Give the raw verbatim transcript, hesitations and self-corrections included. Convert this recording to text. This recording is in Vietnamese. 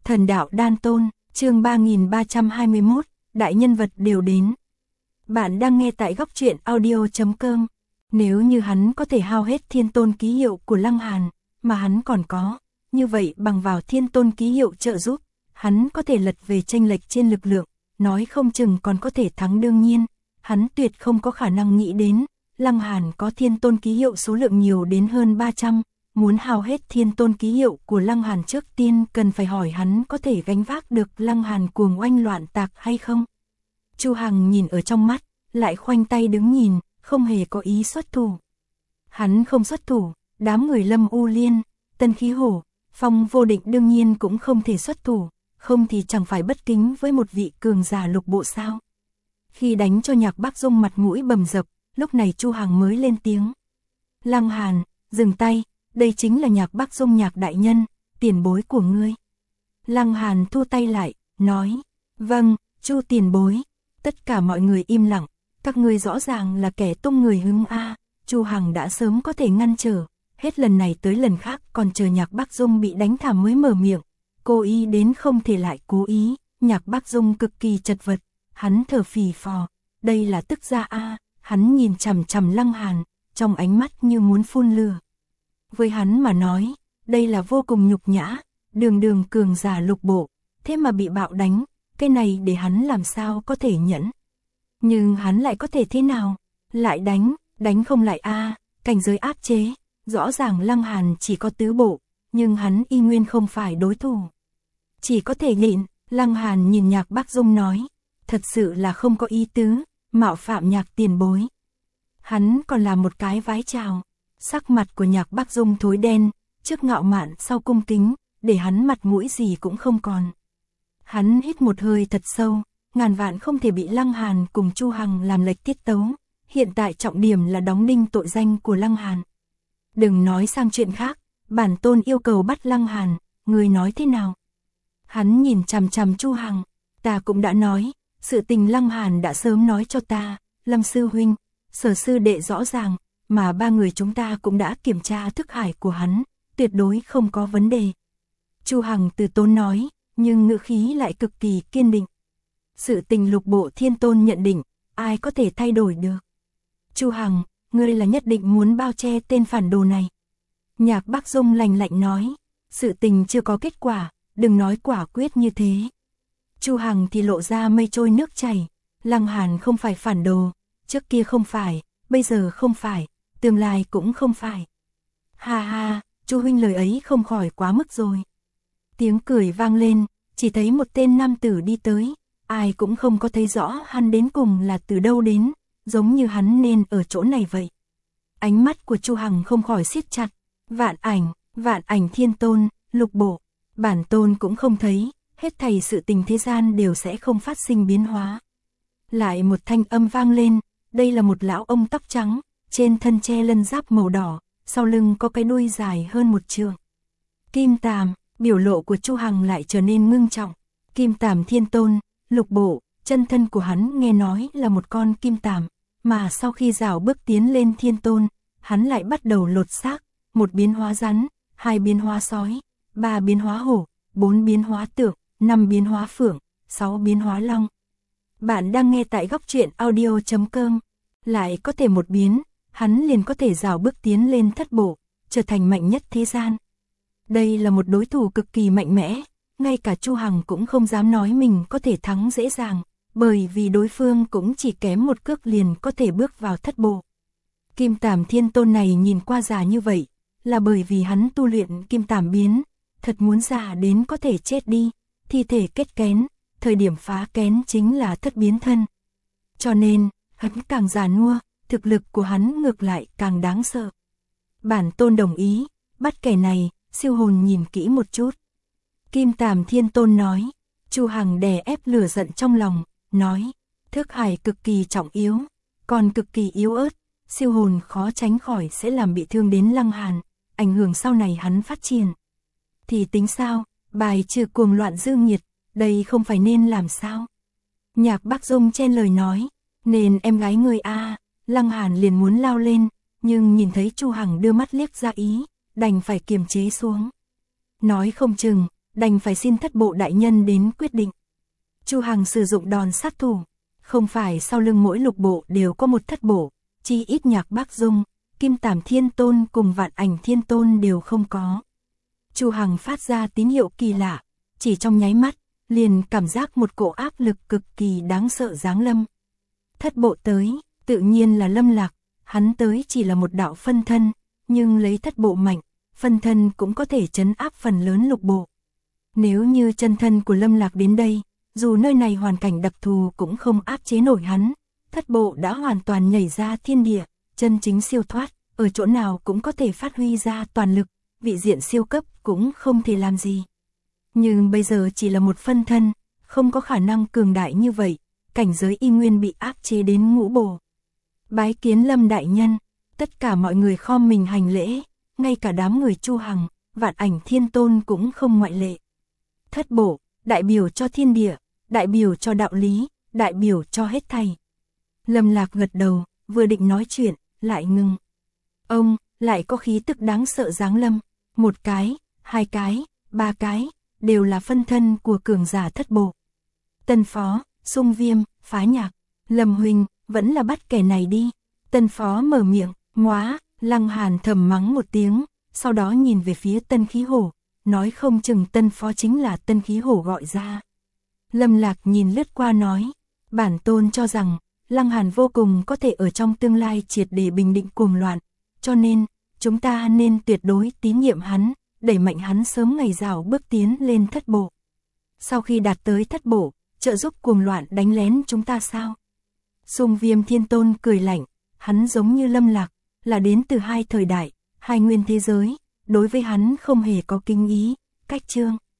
Thần đạo đan tôn, chương ba nghìn ba trăm hai mươi mốt, đại nhân vật đều đến. Bạn đang nghe tại góc truyện audio chấm com. Nếu như hắn có thể hao hết thiên tôn ký hiệu của Lăng Hàn, mà hắn còn có, như vậy bằng vào thiên tôn ký hiệu trợ giúp, hắn có thể lật về chênh lệch trên lực lượng, nói không chừng còn có thể thắng. Đương nhiên, hắn tuyệt không có khả năng nghĩ đến, Lăng Hàn có thiên tôn ký hiệu số lượng nhiều đến hơn ba trăm, muốn hao hết thiên tôn ký hiệu của Lăng Hàn trước tiên cần phải hỏi hắn có thể gánh vác được Lăng Hàn cuồng oanh loạn tạc hay không. Chu Hằng nhìn ở trong mắt, lại khoanh tay đứng nhìn, không hề có ý xuất thủ. Hắn không xuất thủ, đám người Lâm U Liên, Tân Khí Hổ, Phong Vô Định đương nhiên cũng không thể xuất thủ, không thì chẳng phải bất kính với một vị cường giả lục bộ sao. Khi đánh cho Nhạc Bắc Dung mặt mũi bầm dập, lúc này Chu Hằng mới lên tiếng. Lăng Hàn, dừng tay, đây chính là Nhạc Bắc Dung Nhạc đại nhân, tiền bối của ngươi. Lăng Hàn thu tay lại, nói, vâng, Chu tiền bối. Tất cả mọi người im lặng, các ngươi rõ ràng là kẻ tung người hứng a. Chu Hằng đã sớm có thể ngăn trở, hết lần này tới lần khác còn chờ Nhạc Bắc Dung bị đánh thảm mới mở miệng, cố ý đến không thể lại cố ý. Nhạc Bắc Dung cực kỳ chật vật, hắn thở phì phò, đây là tức ra a. Hắn nhìn chằm chằm Lăng Hàn, trong ánh mắt như muốn phun lửa. Với hắn mà nói, đây là vô cùng nhục nhã, đường đường cường giả lục bộ, thế mà bị bạo đánh, cái này để hắn làm sao có thể nhẫn. Nhưng hắn lại có thể thế nào? Lại đánh, đánh không lại a, cảnh giới áp chế, rõ ràng Lăng Hàn chỉ có tứ bộ, nhưng hắn y nguyên không phải đối thủ. Chỉ có thể nhịn. Lăng Hàn nhìn Nhạc Bắc Dung nói, thật sự là không có ý tứ, mạo phạm Nhạc tiền bối. Hắn còn làm một cái vái chào. Sắc mặt của Nhạc Bắc Dung thối đen, trước ngạo mạn sau cung kính, để hắn mặt mũi gì cũng không còn. Hắn hít một hơi thật sâu, ngàn vạn không thể bị Lăng Hàn cùng Chu Hằng làm lệch tiết tấu, hiện tại trọng điểm là đóng đinh tội danh của Lăng Hàn. Đừng nói sang chuyện khác, bản tôn yêu cầu bắt Lăng Hàn, người nói thế nào? Hắn nhìn chằm chằm Chu Hằng, ta cũng đã nói, sự tình Lăng Hàn đã sớm nói cho ta, Lâm sư huynh, Sở sư đệ rõ ràng, mà ba người chúng ta cũng đã kiểm tra thức hải của hắn, tuyệt đối không có vấn đề. Chu Hằng từ tốn nói, nhưng ngữ khí lại cực kỳ kiên định. Sự tình lục bộ thiên tôn nhận định, ai có thể thay đổi được. Chu Hằng, ngươi là nhất định muốn bao che tên phản đồ này. Nhạc Bắc Dung lạnh lạnh nói, sự tình chưa có kết quả, đừng nói quả quyết như thế. Chu Hằng thì lộ ra mây trôi nước chảy, Lăng Hàn không phải phản đồ, trước kia không phải, bây giờ không phải, tương lai cũng không phải. Ha ha, Chu huynh lời ấy không khỏi quá mức rồi. Tiếng cười vang lên, chỉ thấy một tên nam tử đi tới, ai cũng không có thấy rõ hắn đến cùng là từ đâu đến, giống như hắn nên ở chỗ này vậy. Ánh mắt của Chu Hằng không khỏi siết chặt, vạn ảnh, vạn ảnh thiên tôn, lục bộ, bản tôn cũng không thấy, hết thảy sự tình thế gian đều sẽ không phát sinh biến hóa. Lại một thanh âm vang lên, đây là một lão ông tóc trắng, trên thân che lân giáp màu đỏ, sau lưng có cái đuôi dài hơn một trượng. Kim Tàm, biểu lộ của Chu Hằng lại trở nên ngưng trọng. Kim Tàm thiên tôn, lục bộ, chân thân của hắn nghe nói là một con kim tàm, mà sau khi rảo bước tiến lên thiên tôn, hắn lại bắt đầu lột xác, một biến hóa rắn, hai biến hóa sói, ba biến hóa hổ, bốn biến hóa tượng, năm biến hóa phượng, sáu biến hóa long. Bạn đang nghe tại góc truyện audio chấm com. Lại có thể một biến, hắn liền có thể rào bước tiến lên thất bộ, trở thành mạnh nhất thế gian. Đây là một đối thủ cực kỳ mạnh mẽ, ngay cả Chu Hằng cũng không dám nói mình có thể thắng dễ dàng, bởi vì đối phương cũng chỉ kém một cước liền có thể bước vào thất bộ. Kim Tàm thiên tôn này nhìn qua già như vậy, là bởi vì hắn tu luyện kim tàm biến, thật muốn già đến có thể chết đi, thi thể kết kén, thời điểm phá kén chính là thất biến thân. Cho nên, hắn càng già nua, thực lực của hắn ngược lại càng đáng sợ. Bản tôn đồng ý, bắt kẻ này, siêu hồn nhìn kỹ một chút. Kim Tàm thiên tôn nói. Chu Hằng đè ép lửa giận trong lòng, nói, thức hải cực kỳ trọng yếu, còn cực kỳ yếu ớt, siêu hồn khó tránh khỏi sẽ làm bị thương đến Lăng Hàn, ảnh hưởng sau này hắn phát triển. Thì tính sao, bài trừ cuồng loạn dư nhiệt, đây không phải nên làm sao? Nhạc Bắc Dung chen lời nói, nên em gái người a. Lăng Hàn liền muốn lao lên, nhưng nhìn thấy Chu Hằng đưa mắt liếc ra ý, đành phải kiềm chế xuống. Nói không chừng, đành phải xin thất bộ đại nhân đến quyết định. Chu Hằng sử dụng đòn sát thủ, không phải sau lưng mỗi lục bộ đều có một thất bộ, chi ít Nhạc Bác Dung, Kim Tàm Thiên Tôn cùng Vạn Ảnh Thiên Tôn đều không có. Chu Hằng phát ra tín hiệu kỳ lạ, chỉ trong nháy mắt, liền cảm giác một cỗ áp lực cực kỳ đáng sợ giáng lâm. Thất bộ tới, tự nhiên là Lâm Lạc, hắn tới chỉ là một đạo phân thân, nhưng lấy thất bộ mạnh, phân thân cũng có thể trấn áp phần lớn lục bộ. Nếu như chân thân của Lâm Lạc đến đây, dù nơi này hoàn cảnh đặc thù cũng không áp chế nổi hắn, thất bộ đã hoàn toàn nhảy ra thiên địa, chân chính siêu thoát, ở chỗ nào cũng có thể phát huy ra toàn lực, vị diện siêu cấp cũng không thể làm gì. Nhưng bây giờ chỉ là một phân thân, không có khả năng cường đại như vậy, cảnh giới y nguyên bị áp chế đến ngũ bổ. Bái kiến Lâm đại nhân, tất cả mọi người khom mình hành lễ, ngay cả đám người Chu Hằng, Vạn Ảnh Thiên Tôn cũng không ngoại lệ. Thất bộ, đại biểu cho thiên địa, đại biểu cho đạo lý, đại biểu cho hết thảy. Lâm Lạc gật đầu, vừa định nói chuyện, lại ngừng. Ông, lại có khí tức đáng sợ giáng lâm, một cái, hai cái, ba cái, đều là phân thân của cường giả thất bộ. Tân Phó, Xung Viêm, Phá Nhạc, Lâm huynh, vẫn là bắt kẻ này đi. Tân Phó mở miệng, móa, Lăng Hàn thầm mắng một tiếng, sau đó nhìn về phía Tân Khí Hổ, nói không chừng Tân Phó chính là Tân Khí Hổ gọi ra. Lâm Lạc nhìn lướt qua nói, bản tôn cho rằng, Lăng Hàn vô cùng có thể ở trong tương lai triệt để bình định cuồng loạn, cho nên, chúng ta nên tuyệt đối tín nhiệm hắn, đẩy mạnh hắn sớm ngày rào bước tiến lên thất bộ. Sau khi đạt tới thất bộ, trợ giúp cuồng loạn đánh lén chúng ta sao? Xung Viêm Thiên Tôn cười lạnh, hắn giống như Lâm Lạc, là đến từ hai thời đại, hai nguyên thế giới, đối với hắn không hề có kinh ý, cách chương.